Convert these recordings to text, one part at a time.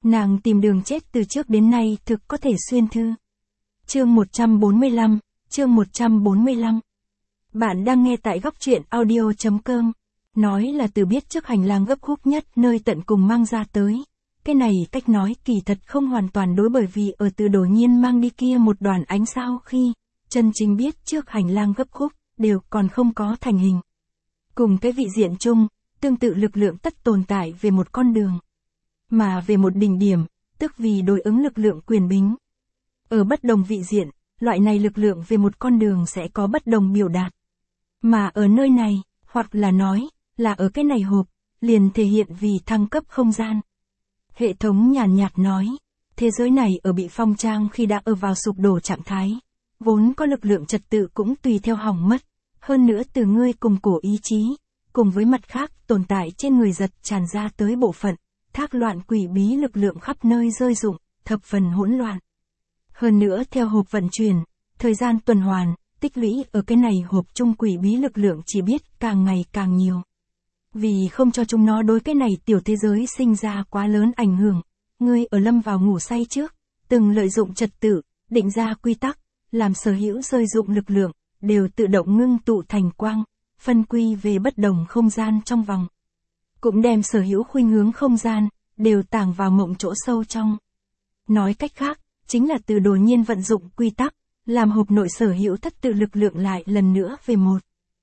Nàng tìm đường chết từ trước đến nay thực có thể xuyên thư. Chương 145, chương 145. Bạn đang nghe tại góc truyện audio.com. Nói là từ biết trước hành lang gấp khúc nhất nơi tận cùng mang ra tới. Cái này cách nói kỳ thật không hoàn toàn đối, bởi vì ở từ đột nhiên mang đi kia một đoàn ánh sao khi chân chính biết trước hành lang gấp khúc đều còn không có thành hình. Cùng cái vị diện chung, tương tự lực lượng tất tồn tại về một con đường. Mà về một đỉnh điểm, tức vì đối ứng lực lượng quyền bính. Ở bất đồng vị diện, loại này lực lượng về một con đường sẽ có bất đồng biểu đạt. Mà ở nơi này, hoặc là nói, là ở cái này hộp, liền thể hiện vì thăng cấp không gian. Hệ thống nhàn nhạt nói, thế giới này ở bị phong trang khi đã ở vào sụp đổ trạng thái. Vốn có lực lượng trật tự cũng tùy theo hỏng mất. Hơn nữa từ ngươi cùng cổ ý chí, cùng với mặt khác tồn tại trên người giật tràn ra tới bộ phận, thác loạn quỷ bí lực lượng khắp nơi rơi rụng, thập phần hỗn loạn. Hơn nữa theo hộp vận chuyển, thời gian tuần hoàn, tích lũy ở cái này hộp chung quỷ bí lực lượng chỉ biết càng ngày càng nhiều. Vì không cho chúng nó đối cái này tiểu thế giới sinh ra quá lớn ảnh hưởng, ngươi ở lâm vào ngủ say trước, từng lợi dụng trật tự, định ra quy tắc, làm sở hữu rơi dụng lực lượng, đều tự động ngưng tụ thành quang, phân quy về bất đồng không gian trong vòng. Cũng đem sở hữu khuynh hướng không gian, đều tàng vào mộng chỗ sâu trong. Nói cách khác, chính là từ đột nhiên vận dụng quy tắc, làm hộp nội sở hữu thất tự lực lượng lại lần nữa về một.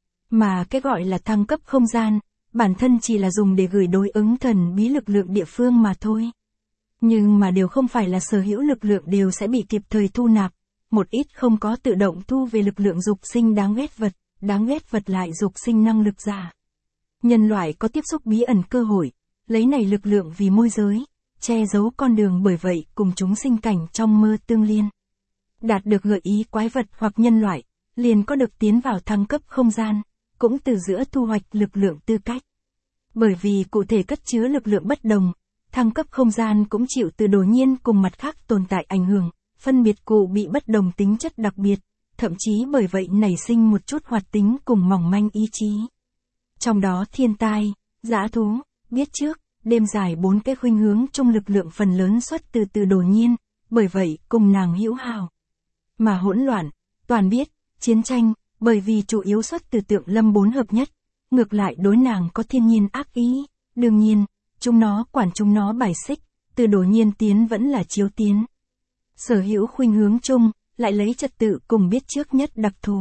Mà cái gọi là thăng cấp không gian, bản thân chỉ là dùng để gửi đối ứng thần bí lực lượng địa phương mà thôi. Nhưng mà đều không phải là sở hữu lực lượng đều sẽ bị kịp thời thu nạp. Một ít không có tự động thu về lực lượng dục sinh đáng ghét vật lại dục sinh năng lực giả. Nhân loại có tiếp xúc bí ẩn cơ hội, lấy này lực lượng vì môi giới, che giấu con đường, bởi vậy cùng chúng sinh cảnh trong mơ tương liên. Đạt được gợi ý quái vật hoặc nhân loại, liền có được tiến vào thăng cấp không gian, cũng từ giữa thu hoạch lực lượng tư cách. Bởi vì cụ thể cất chứa lực lượng bất đồng, thăng cấp không gian cũng chịu từ đột nhiên cùng mặt khác tồn tại ảnh hưởng, phân biệt cụ bị bất đồng tính chất đặc biệt, thậm chí bởi vậy nảy sinh một chút hoạt tính cùng mỏng manh ý chí. Trong đó thiên tai, dã thú, biết trước, đêm dài bốn cái khuynh hướng trong lực lượng phần lớn xuất từ đột nhiên, bởi vậy cùng nàng hữu hào. Mà hỗn loạn, toàn biết, chiến tranh, bởi vì chủ yếu xuất từ tượng lâm bốn hợp nhất, ngược lại đối nàng có thiên nhiên ác ý, đương nhiên, chúng nó bài xích, từ đột nhiên tiến vẫn là chiếu tiến. Sở hữu khuynh hướng chung, lại lấy trật tự cùng biết trước nhất đặc thù.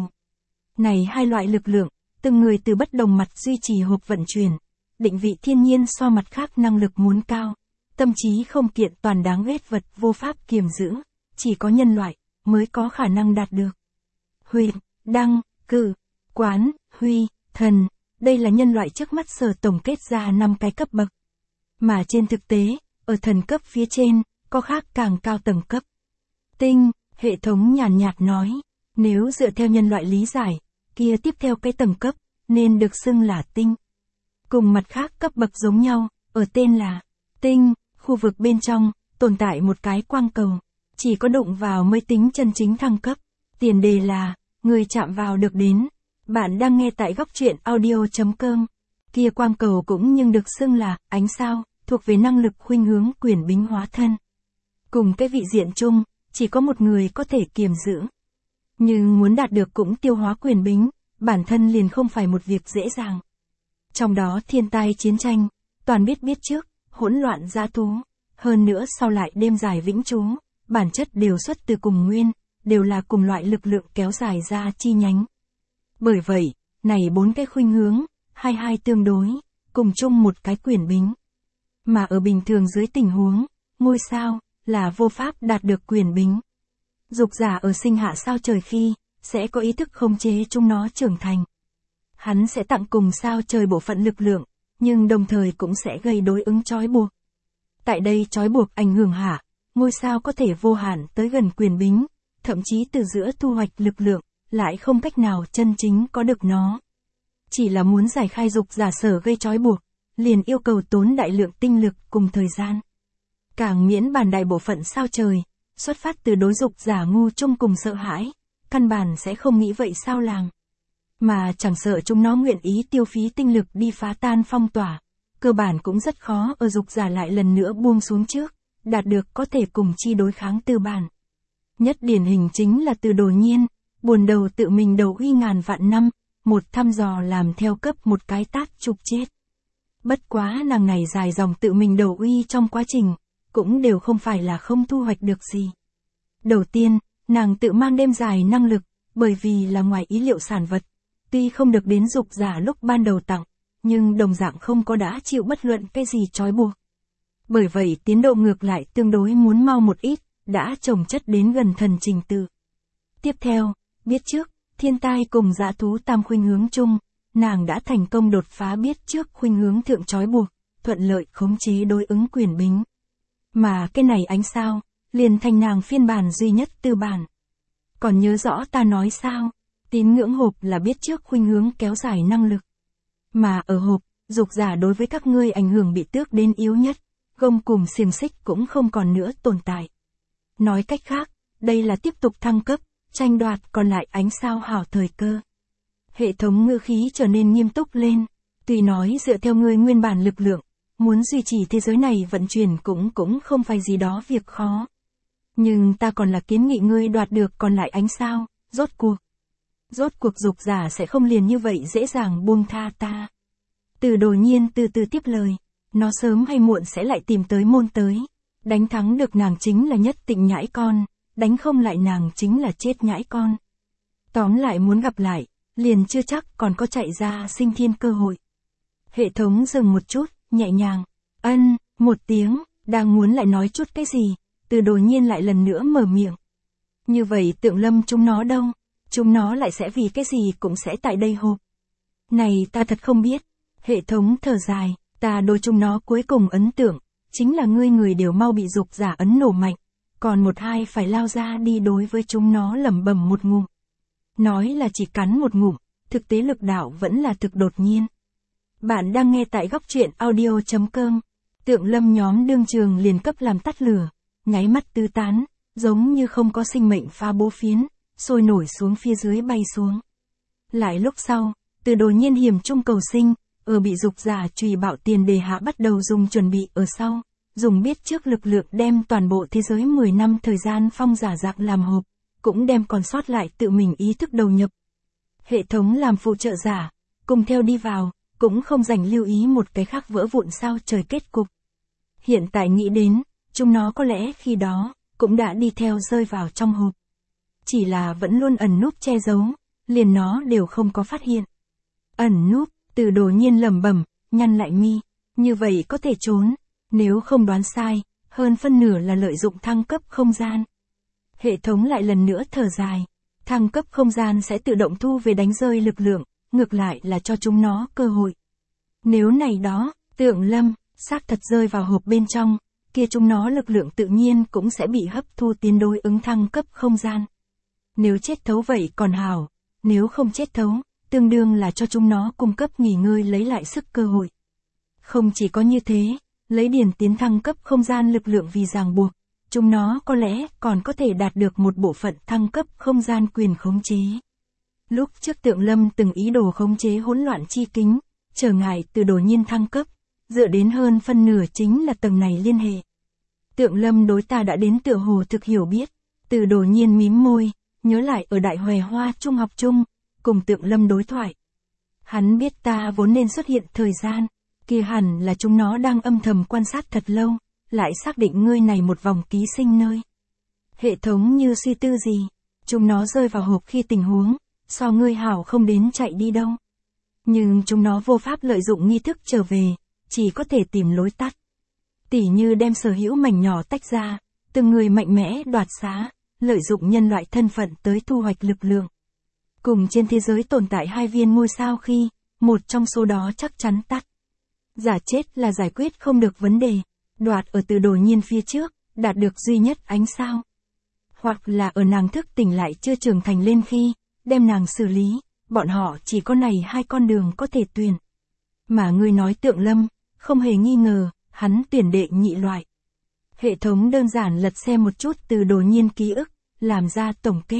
Này hai loại lực lượng, từng người từ bất đồng mặt duy trì hộp vận chuyển, định vị thiên nhiên so mặt khác năng lực muốn cao, tâm trí không kiện toàn đáng ghét vật vô pháp kiềm giữ, chỉ có nhân loại mới có khả năng đạt được. Huyền, đăng, cử, quán, huy, thần, đây là nhân loại trước mắt sở tổng kết ra 5 cái cấp bậc. Mà trên thực tế, ở thần cấp phía trên, có khác càng cao tầng cấp. Tinh, hệ thống nhàn nhạt nói, nếu dựa theo nhân loại lý giải, kia tiếp theo cái tầng cấp, nên được xưng là tinh. Cùng mặt khác cấp bậc giống nhau, ở tên là tinh, khu vực bên trong, tồn tại một cái quang cầu, chỉ có đụng vào mới tính chân chính thăng cấp, tiền đề là, người chạm vào được đến. Bạn đang nghe tại góc truyện audio.com, kia quang cầu cũng nhưng được xưng là ánh sao, thuộc về năng lực khuynh hướng quyền bính hóa thân. Cùng cái vị diện chung, chỉ có một người có thể kiềm giữ. Nhưng muốn đạt được cũng tiêu hóa quyền bính, bản thân liền không phải một việc dễ dàng. Trong đó thiên tai chiến tranh, toàn biết trước, hỗn loạn dã thú, hơn nữa sau lại đêm dài vĩnh trú, bản chất đều xuất từ cùng nguyên, đều là cùng loại lực lượng kéo dài ra chi nhánh. Bởi vậy, này bốn cái khuynh hướng, hai tương đối, cùng chung một cái quyền bính. Mà ở bình thường dưới tình huống, ngôi sao, là vô pháp đạt được quyền bính. Dục giả ở sinh hạ sao trời khi, sẽ có ý thức khống chế chúng nó trưởng thành. Hắn sẽ tặng cùng sao trời bộ phận lực lượng, nhưng đồng thời cũng sẽ gây đối ứng trói buộc. Tại đây trói buộc ảnh hưởng hạ, ngôi sao có thể vô hạn tới gần quyền bính, thậm chí từ giữa thu hoạch lực lượng, lại không cách nào chân chính có được nó. Chỉ là muốn giải khai dục giả sở gây trói buộc, liền yêu cầu tốn đại lượng tinh lực cùng thời gian. Càng miễn bàn đại bộ phận sao trời, xuất phát từ đối dục giả ngu chung cùng sợ hãi, căn bản sẽ không nghĩ vậy sao làng. Mà chẳng sợ chúng nó nguyện ý tiêu phí tinh lực đi phá tan phong tỏa, cơ bản cũng rất khó ở dục giả lại lần nữa buông xuống trước, đạt được có thể cùng chi đối kháng tư bản. Nhất điển hình chính là Từ Đồ Nhiên, buồn đầu tự mình đầu uy ngàn vạn năm, một thăm dò làm theo cấp một cái tát chụp chết. Bất quá nàng này dài dòng tự mình đầu uy trong quá trình, cũng đều không phải là không thu hoạch được gì. Đầu tiên, nàng tự mang đêm dài năng lực, bởi vì là ngoài ý liệu sản vật. Tuy không được đến dục giả lúc ban đầu tặng, nhưng đồng dạng không có đã chịu bất luận cái gì trói buộc. Bởi vậy tiến độ ngược lại tương đối muốn mau một ít, đã chồng chất đến gần thần trình tự. Tiếp theo, biết trước, thiên tai cùng dã thú tam khuynh hướng chung, nàng đã thành công đột phá biết trước khuynh hướng thượng trói buộc, thuận lợi khống chế đối ứng quyền bính. Mà cái này ánh sao, liền thành nàng phiên bản duy nhất tư bản. Còn nhớ rõ ta nói sao, tín ngưỡng hộp là biết trước khuynh hướng kéo dài năng lực. Mà ở hộp, dục giả đối với các ngươi ảnh hưởng bị tước đến yếu nhất, gông cùng xiềng xích cũng không còn nữa tồn tại. Nói cách khác, đây là tiếp tục thăng cấp, tranh đoạt còn lại ánh sao hảo thời cơ. Hệ thống ngữ khí trở nên nghiêm túc lên, tuy nói dựa theo ngươi nguyên bản lực lượng, muốn duy trì thế giới này vận chuyển cũng không phải gì đó việc khó. Nhưng ta còn là kiến nghị ngươi đoạt được còn lại ánh sao, rốt cuộc dục giả sẽ không liền như vậy dễ dàng buông tha ta. Từ Đồ Nhiên từ từ tiếp lời, nó sớm hay muộn sẽ lại tìm tới môn tới, đánh thắng được nàng chính là nhất tịnh nhãi con, đánh không lại nàng chính là chết nhãi con. Tóm lại muốn gặp lại, liền chưa chắc còn có chạy ra sinh thiên cơ hội. Hệ thống dừng một chút, nhẹ nhàng, một tiếng, đang muốn lại nói chút cái gì, Từ Đồ Nhiên lại lần nữa mở miệng. Như vậy Tượng Lâm chúng nó đâu? Chúng nó lại sẽ vì cái gì cũng sẽ tại đây hộp. Này ta thật không biết. Hệ thống thở dài, ta đối chúng nó cuối cùng ấn tượng, chính là ngươi người đều mau bị dục giả ấn nổ mạnh, còn một hai phải lao ra đi đối với chúng nó lẩm bẩm một ngụm. Nói là chỉ cắn một ngụm, thực tế lực đạo vẫn là thực đột nhiên. Bạn đang nghe tại góc truyện audio.com. Tượng Lâm nhóm đương trường liền cấp làm tắt lửa, nháy mắt tứ tán, giống như không có sinh mệnh pha bố phiến, sôi nổi xuống phía dưới bay xuống. Lại lúc sau, Từ Đồ Nhiên hiểm trung cầu sinh, ở bị dục giả trùy bạo tiền đề hạ bắt đầu dùng chuẩn bị ở sau, dùng biết trước lực lượng đem toàn bộ thế giới 10 năm thời gian phong giả dạng làm hộp, cũng đem còn sót lại tự mình ý thức đầu nhập. Hệ thống làm phụ trợ giả, cùng theo đi vào, cũng không dành lưu ý một cái khác vỡ vụn sao trời kết cục. Hiện tại nghĩ đến, chúng nó có lẽ khi đó, cũng đã đi theo rơi vào trong hộp. Chỉ là vẫn luôn ẩn núp che giấu, liền nó đều không có phát hiện. Ẩn núp, Từ Đồ Nhiên lẩm bẩm, nhăn lại mi, như vậy có thể trốn, nếu không đoán sai, hơn phân nửa là lợi dụng thăng cấp không gian. Hệ thống lại lần nữa thở dài, thăng cấp không gian sẽ tự động thu về đánh rơi lực lượng, ngược lại là cho chúng nó cơ hội. Nếu này đó, Tượng Lâm, xác thật rơi vào hộp bên trong, kia chúng nó lực lượng tự nhiên cũng sẽ bị hấp thu tiến đối ứng thăng cấp không gian. Nếu chết thấu vậy còn hảo, nếu không chết thấu, tương đương là cho chúng nó cung cấp nghỉ ngơi lấy lại sức cơ hội. Không chỉ có như thế, lấy điển tiến thăng cấp không gian lực lượng vì ràng buộc, chúng nó có lẽ còn có thể đạt được một bộ phận thăng cấp không gian quyền khống chế. Lúc trước Tượng Lâm từng ý đồ khống chế hỗn loạn chi kính, trở ngại Từ Đồ Nhiên thăng cấp, dựa đến hơn phân nửa chính là tầng này liên hệ. Tượng Lâm đối ta đã đến tựa hồ thực hiểu biết, Từ Đồ Nhiên mím môi, nhớ lại ở Đại Hòe Hoa trung học chung, cùng Tượng Lâm đối thoại. Hắn biết ta vốn nên xuất hiện thời gian, kia hẳn là chúng nó đang âm thầm quan sát thật lâu, lại xác định ngươi này một vòng ký sinh nơi. Hệ thống như suy tư gì, chúng nó rơi vào hộp khi tình huống, so ngươi hảo không đến chạy đi đâu. Nhưng chúng nó vô pháp lợi dụng nghi thức trở về, chỉ có thể tìm lối tắt. Tỉ như đem sở hữu mảnh nhỏ tách ra, từng người mạnh mẽ đoạt xá, lợi dụng nhân loại thân phận tới thu hoạch lực lượng. Cùng trên thế giới tồn tại hai viên ngôi sao khi, một trong số đó chắc chắn tắt. Giả chết là giải quyết không được vấn đề, đoạt ở Từ Đồ Nhiên phía trước, đạt được duy nhất ánh sao. Hoặc là ở nàng thức tỉnh lại chưa trưởng thành lên khi, đem nàng xử lý, bọn họ chỉ có này hai con đường có thể tuyển. Mà ngươi nói Tượng Lâm, không hề nghi ngờ, hắn tuyển đệ nhị loại. Hệ thống đơn giản lật xem một chút Từ Đồ Nhiên ký ức, làm ra tổng kết.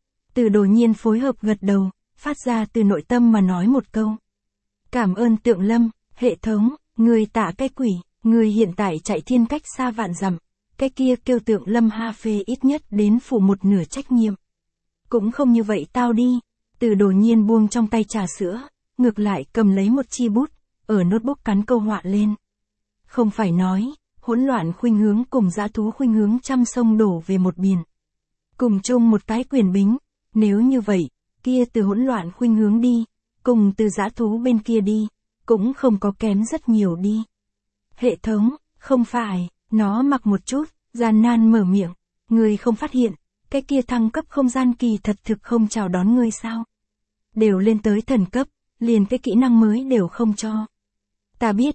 Từ Đồ Nhiên phối hợp gật đầu, phát ra từ nội tâm mà nói một câu. Cảm ơn Tượng Lâm, hệ thống, người tạ cái quỷ, người hiện tại chạy thiên cách xa vạn dặm, cái kia kêu Tượng Lâm Ha Phê ít nhất đến phụ một nửa trách nhiệm. Cũng không như vậy tao đi. Từ Đồ Nhiên buông trong tay trà sữa, ngược lại cầm lấy một chi bút, ở notebook cắn câu họa lên. Không phải nói, hỗn loạn khuynh hướng cùng dã thú khuynh hướng trăm sông đổ về một biển. Cùng chung một cái quyền bính, nếu như vậy, kia từ hỗn loạn khuynh hướng đi, cùng từ dã thú bên kia đi, cũng không có kém rất nhiều đi. Hệ thống, không phải, nó mặc một chút, gian nan mở miệng, người không phát hiện, cái kia thăng cấp không gian kỳ thật thực không chào đón ngươi sao? Đều lên tới thần cấp, liền cái kỹ năng mới đều không cho. Ta biết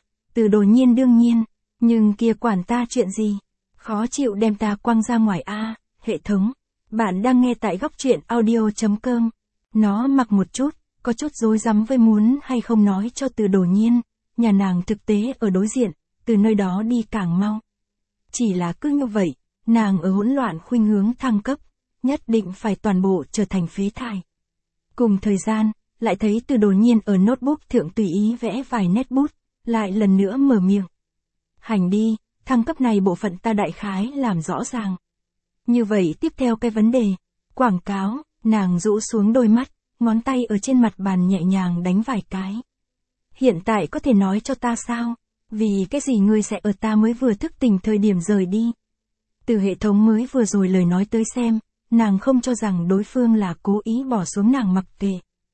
Từ Đồ Nhiên đương nhiên, nhưng kia quản ta chuyện gì? Khó chịu đem ta quăng ra ngoài hệ thống. Bạn đang nghe tại góc truyện audio.com. Nó mặc một chút, có chút rối rắm với muốn hay không nói cho Từ Đồ Nhiên, nhà nàng thực tế ở đối diện, từ nơi đó đi càng mau. Chỉ là cứ như vậy, nàng ở hỗn loạn khuynh hướng thăng cấp, nhất định phải toàn bộ trở thành phế thải. Cùng thời gian, lại thấy Từ Đồ Nhiên ở notebook thượng tùy ý vẽ vài nét bút, lại lần nữa mở miệng. Hành đi, thăng cấp này bộ phận ta đại khái làm rõ ràng. Như vậy tiếp theo cái vấn đề, quảng cáo, nàng rũ xuống đôi mắt, ngón tay ở trên mặt bàn nhẹ nhàng đánh vài cái. Hiện tại có thể nói cho ta sao, vì cái gì ngươi sẽ ở ta mới vừa thức tỉnh thời điểm rời đi. Từ hệ thống mới vừa rồi lời nói tới xem, nàng không cho rằng đối phương là cố ý bỏ xuống nàng mặc kệ.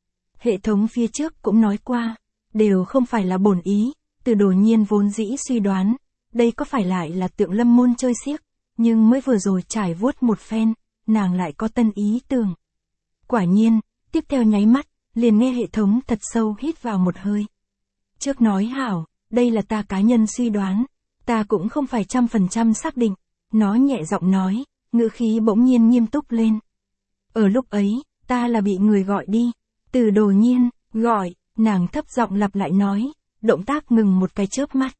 Hệ thống phía trước cũng nói qua, đều không phải là bổn ý, Từ Đồ Nhiên vốn dĩ suy đoán, đây có phải lại là Tượng Lâm môn chơi xiếc, nhưng mới vừa rồi trải vuốt một phen, nàng lại có tân ý tưởng. Quả nhiên, tiếp theo nháy mắt, liền nghe hệ thống thật sâu hít vào một hơi. Trước nói hảo, đây là ta cá nhân suy đoán, ta cũng không phải 100% xác định, nó nhẹ giọng nói, ngữ khí bỗng nhiên nghiêm túc lên. Ở lúc ấy, ta là bị người gọi đi, Từ Đồ Nhiên, gọi, nàng thấp giọng lặp lại nói, động tác ngừng một cái chớp mắt.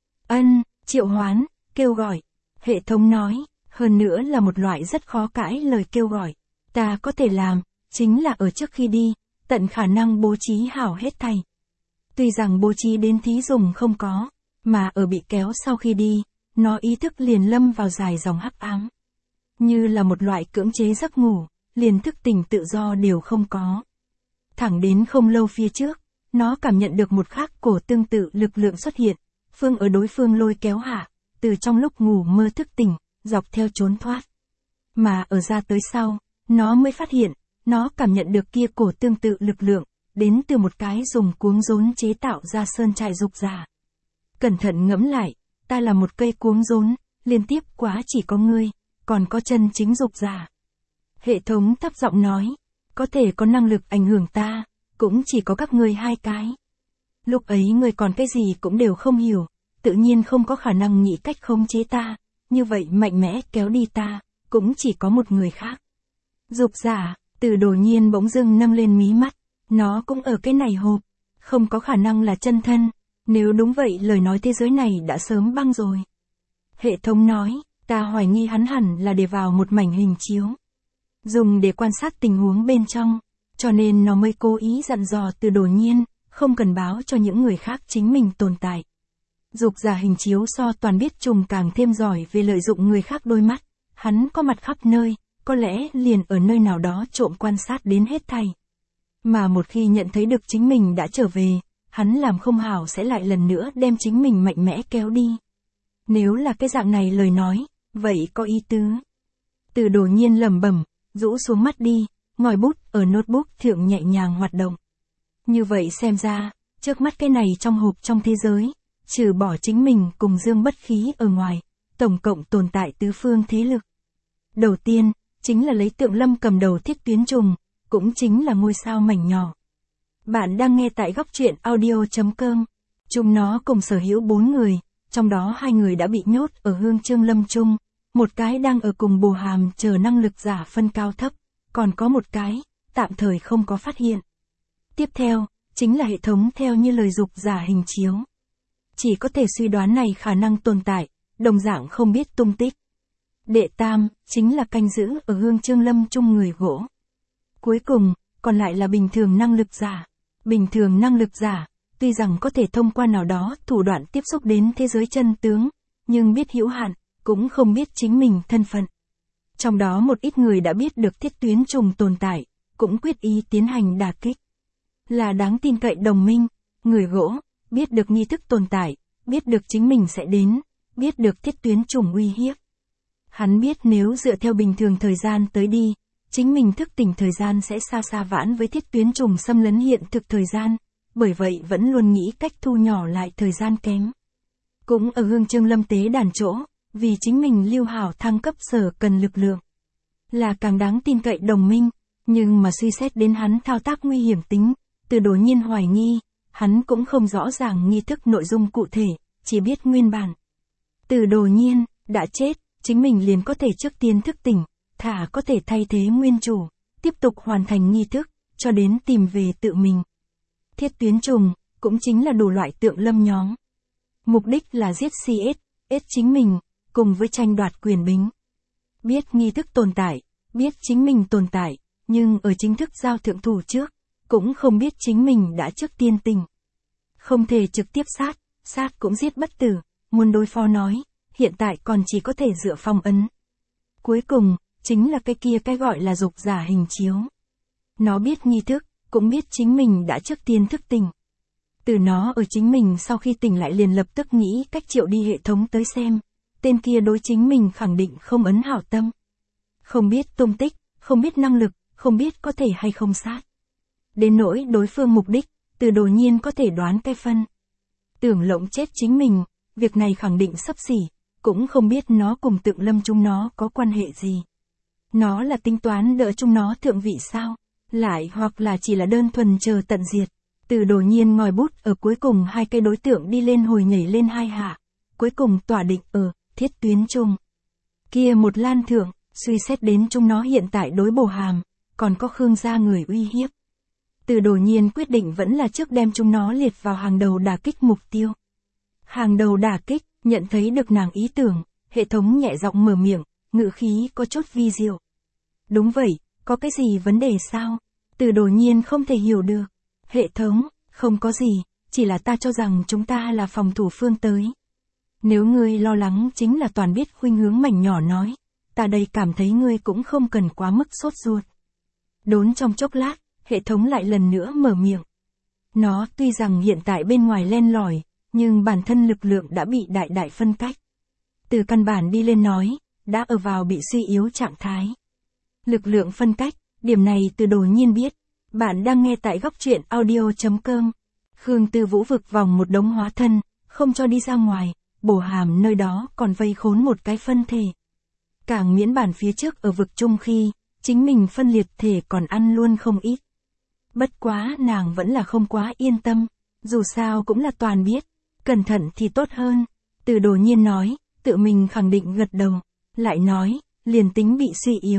Triệu hoán, kêu gọi. Hệ thống nói, hơn nữa là một loại rất khó cãi lời kêu gọi. Ta có thể làm, chính là ở trước khi đi, tận khả năng bố trí hảo hết thảy. Tuy rằng bố trí đến thí dùng không có, mà ở bị kéo sau khi đi, nó ý thức liền lâm vào dài dòng hắc ám. Như là một loại cưỡng chế giấc ngủ, liền thức tỉnh tự do đều không có. Thẳng đến không lâu phía trước, nó cảm nhận được một khắc cổ tương tự lực lượng xuất hiện, phương ở đối phương lôi kéo hạ, từ trong lúc ngủ mơ thức tỉnh, dọc theo trốn thoát. Mà ở ra tới sau, nó mới phát hiện, nó cảm nhận được kia cổ tương tự lực lượng, đến từ một cái dùng cuống rốn chế tạo ra sơn trại dục giả. Cẩn thận ngẫm lại, ta là một cây cuống rốn, liên tiếp quá chỉ có ngươi, còn có chân chính dục giả. Hệ thống thấp giọng nói, có thể có năng lực ảnh hưởng ta, cũng chỉ có các ngươi hai cái. Lúc ấy ngươi còn cái gì cũng đều không hiểu, tự nhiên không có khả năng nghĩ cách khống chế ta, như vậy mạnh mẽ kéo đi ta, cũng chỉ có một người khác. Dục giả, Từ Đồ Nhiên bỗng dưng nâng lên mí mắt, nó cũng ở cái này hộp, không có khả năng là chân thân, nếu đúng vậy lời nói thế giới này đã sớm băng rồi. Hệ thống nói, ta hoài nghi hắn hẳn là để vào một mảnh hình chiếu, dùng để quan sát tình huống bên trong, cho nên nó mới cố ý dặn dò Từ Đồ Nhiên, không cần báo cho những người khác chính mình tồn tại. Dục giả hình chiếu so toàn biết trùng càng thêm giỏi về lợi dụng người khác đôi mắt, hắn có mặt khắp nơi, có lẽ liền ở nơi nào đó trộm quan sát đến hết thảy. Mà một khi nhận thấy được chính mình đã trở về, hắn làm không hảo sẽ lại lần nữa đem chính mình mạnh mẽ kéo đi. Nếu là cái dạng này lời nói, vậy có ý tứ. Từ Đồ Nhiên lẩm bẩm, rũ xuống mắt đi, ngòi bút ở notebook thượng nhẹ nhàng hoạt động. Như vậy xem ra, trước mắt cái này trong hộp trong thế giới, trừ bỏ chính mình cùng Dương Bất Khí ở ngoài, tổng cộng tồn tại tứ phương thế lực. Đầu tiên, chính là lấy Tượng Lâm cầm đầu thiết tuyến trùng, cũng chính là ngôi sao mảnh nhỏ. Bạn đang nghe tại góc truyện audio.com. Chúng nó cùng sở hữu 4 người, trong đó 2 người đã bị nhốt ở Hương Trương Lâm Trung, một cái đang ở cùng Bồ Hàm chờ năng lực giả phân cao thấp, còn có một cái, tạm thời không có phát hiện. Tiếp theo, chính là hệ thống theo như lời dục giả hình chiếu. Chỉ có thể suy đoán này khả năng tồn tại, đồng dạng không biết tung tích. Đệ tam, chính là canh giữ ở Hương Trương Lâm Trung người gỗ. Cuối cùng, còn lại là bình thường năng lực giả. Bình thường năng lực giả, tuy rằng có thể thông qua nào đó thủ đoạn tiếp xúc đến thế giới chân tướng, nhưng biết hữu hạn, cũng không biết chính mình thân phận. Trong đó một ít người đã biết được Thiết Tuyến Trùng tồn tại, cũng quyết ý tiến hành đả kích. Là đáng tin cậy đồng minh, người gỗ, biết được nghi thức tồn tại, biết được chính mình sẽ đến, biết được Thiết Tuyến Trùng uy hiếp. Hắn biết nếu dựa theo bình thường thời gian tới đi, chính mình thức tỉnh thời gian sẽ xa xa vãn với Thiết Tuyến Trùng xâm lấn hiện thực thời gian, bởi vậy vẫn luôn nghĩ cách thu nhỏ lại thời gian kém. Cũng ở Hương Trương Lâm tế đàn chỗ, vì chính mình Lưu Hảo thăng cấp sở cần lực lượng. Là càng đáng tin cậy đồng minh, nhưng mà suy xét đến hắn thao tác nguy hiểm tính, Từ Đồ Nhiên hoài nghi, hắn cũng không rõ ràng nghi thức nội dung cụ thể, chỉ biết nguyên bản. Từ Đồ Nhiên, đã chết, chính mình liền có thể trước tiên thức tỉnh, thả có thể thay thế nguyên chủ, tiếp tục hoàn thành nghi thức, cho đến tìm về tự mình. Thiết Tuyến Trùng, cũng chính là đủ loại tượng lâm nhóm. Mục đích là giết CS chính mình, cùng với tranh đoạt quyền bính. Biết nghi thức tồn tại, biết chính mình tồn tại, nhưng ở chính thức giao thượng thủ trước, cũng không biết chính mình đã trước tiên tình. Không thể trực tiếp sát cũng giết bất tử, muốn đối phó nói, hiện tại còn chỉ có thể dựa phong ấn. Cuối cùng, chính là cái gọi là dục giả hình chiếu. Nó biết nghi thức, cũng biết chính mình đã trước tiên thức tỉnh. Từ nó ở chính mình sau khi tỉnh lại liền lập tức nghĩ cách triệu đi hệ thống tới xem, tên kia đối chính mình khẳng định không ấn hảo tâm. Không biết tung tích, không biết năng lực, không biết có thể hay không sát. Đến nỗi đối phương mục đích, Từ Đồ Nhiên có thể đoán cái phân. Tưởng lộng chết chính mình, việc này khẳng định xấp xỉ, cũng không biết nó cùng Tượng Lâm chúng nó có quan hệ gì. Nó là tính toán đỡ chúng nó thượng vị sao, lại hoặc là chỉ là đơn thuần chờ tận diệt. Từ Đồ Nhiên ngòi bút ở cuối cùng hai cây đối tượng đi lên hồi nhảy lên hai hạ, cuối cùng tỏa định ở Thiết Tuyến Trùng. Kia một lan thượng, suy xét đến chúng nó hiện tại đối Bồ Hàm, còn có Khương gia người uy hiếp. Từ Đồ Nhiên quyết định vẫn là trước đem chúng nó liệt vào hàng đầu đả kích mục tiêu. Hàng đầu đả kích, nhận thấy được nàng ý tưởng, hệ thống nhẹ giọng mở miệng, ngữ khí có chút vi diệu. Đúng vậy, có cái gì vấn đề sao? Từ Đồ Nhiên không thể hiểu được. Hệ thống, không có gì, chỉ là ta cho rằng chúng ta là phòng thủ phương tới. Nếu ngươi lo lắng chính là toàn biết khuynh hướng mảnh nhỏ nói, ta đây cảm thấy ngươi cũng không cần quá mức sốt ruột. Đốn trong chốc lát, hệ thống lại lần nữa mở miệng. Nó tuy rằng hiện tại bên ngoài len lỏi, nhưng bản thân lực lượng đã bị đại phân cách. Từ căn bản đi lên nói, đã ở vào bị suy yếu trạng thái. Lực lượng phân cách, điểm này Từ Đồ Nhiên biết. Bạn đang nghe tại góc truyện audio.com. Khương Tư Vũ vực vòng một đống hóa thân, không cho đi ra ngoài, Bồ Hàm nơi đó còn vây khốn một cái phân thể. Càng miễn bản phía trước ở vực chung khi, chính mình phân liệt thể còn ăn luôn không ít. Bất quá nàng vẫn là không quá yên tâm, dù sao cũng là toàn biết, cẩn thận thì tốt hơn. Từ Đồ Nhiên nói, tự mình khẳng định gật đầu, lại nói, liền tính bị suy yếu.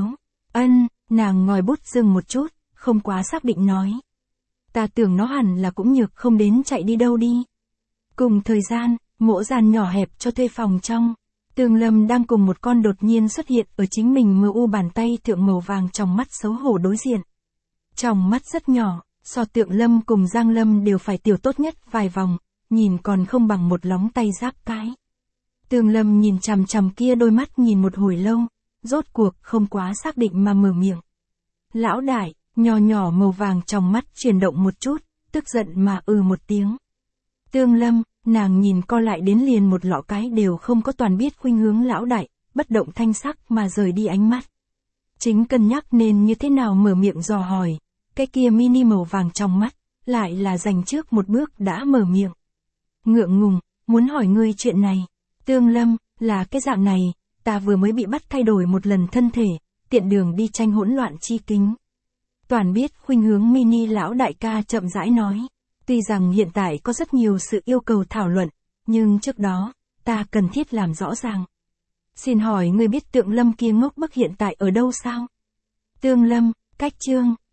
Nàng ngòi bút dừng một chút, không quá xác định nói. Ta tưởng nó hẳn là cũng nhược không đến chạy đi đâu đi. Cùng thời gian, mỗ gian nhỏ hẹp cho thuê phòng trong, Tường Lâm đang cùng một con đột nhiên xuất hiện ở chính mình mờ u bàn tay thượng màu vàng trong mắt xấu hổ đối diện. Trong mắt rất nhỏ, so Tượng Lâm cùng Giang Lâm đều phải tiểu tốt nhất vài vòng, nhìn còn không bằng một lóng tay giáp cái. Tường Lâm nhìn chằm chằm kia đôi mắt nhìn một hồi lâu, rốt cuộc không quá xác định mà mở miệng. Lão đại, nhỏ nhỏ màu vàng trong mắt chuyển động một chút, tức giận mà một tiếng. Tương Lâm, nàng nhìn co lại đến liền một lọ cái đều không có toàn biết khuynh hướng lão đại, bất động thanh sắc mà rời đi ánh mắt. Chính cân nhắc nên như thế nào mở miệng dò hỏi, cái kia mini màu vàng trong mắt, lại là dành trước một bước đã mở miệng. Ngượng ngùng, muốn hỏi ngươi chuyện này. Tương Lâm, là cái dạng này, ta vừa mới bị bắt thay đổi một lần thân thể, tiện đường đi tranh hỗn loạn chi kính. Toàn biết khuynh hướng mini lão đại ca chậm rãi nói. Tuy rằng hiện tại có rất nhiều sự yêu cầu thảo luận, nhưng trước đó, ta cần thiết làm rõ ràng. Xin hỏi ngươi biết Tượng Lâm kia ngốc bức hiện tại ở đâu sao? Tương Lâm, cách Chương.